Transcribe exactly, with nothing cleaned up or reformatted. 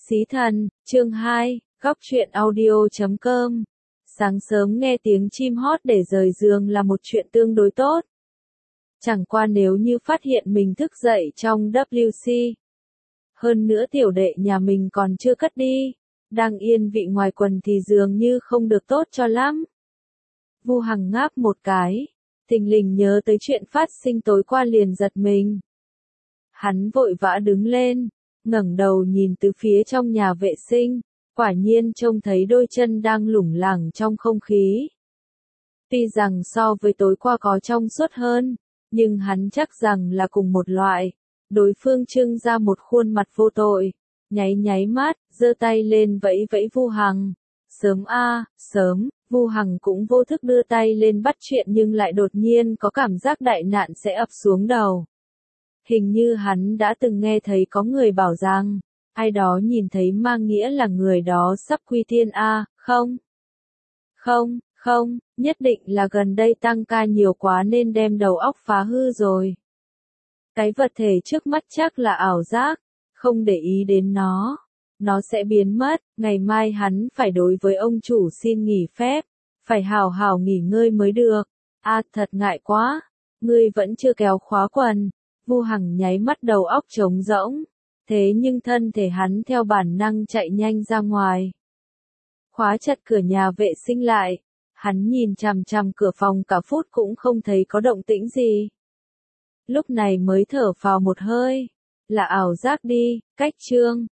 Xí thần, chương hai, góc truyện audio chấm com. Sáng sớm nghe tiếng chim hót để rời giường là một chuyện tương đối tốt. Chẳng qua nếu như phát hiện mình thức dậy trong W C. Hơn nữa tiểu đệ nhà mình còn chưa cất đi, đang yên vị ngoài quần thì dường như không được tốt cho lắm. Vu Hằng ngáp một cái, thình lình nhớ tới chuyện phát sinh tối qua liền giật mình. Hắn vội vã đứng lên, ngẩng đầu nhìn từ phía trong nhà vệ sinh, quả nhiên trông thấy đôi chân đang lủng lẳng trong không khí. Tuy rằng so với tối qua có trong suốt hơn, nhưng hắn chắc rằng là cùng một loại. Đối phương trưng ra một khuôn mặt vô tội, nháy nháy mắt, giơ tay lên vẫy vẫy Vu Hằng. Sớm a, à, sớm, Vu Hằng cũng vô thức đưa tay lên bắt chuyện nhưng lại đột nhiên có cảm giác đại nạn sẽ ập xuống đầu. Hình như hắn đã từng nghe thấy có người bảo rằng, ai đó nhìn thấy mang nghĩa là người đó sắp quy thiên a, à, không? Không, không, nhất định là gần đây tăng ca nhiều quá nên đem đầu óc phá hư rồi. Cái vật thể trước mắt chắc là ảo giác, không để ý đến nó. Nó sẽ biến mất, ngày mai hắn phải đối với ông chủ xin nghỉ phép, phải hào hào nghỉ ngơi mới được. A à, thật ngại quá, ngươi vẫn chưa kéo khóa quần. Vu Hằng nháy mắt đầu óc trống rỗng, thế nhưng thân thể hắn theo bản năng chạy nhanh ra ngoài. Khóa chặt cửa nhà vệ sinh lại, hắn nhìn chằm chằm cửa phòng cả phút cũng không thấy có động tĩnh gì. Lúc này mới thở phào một hơi, là ảo giác đi, cách trương,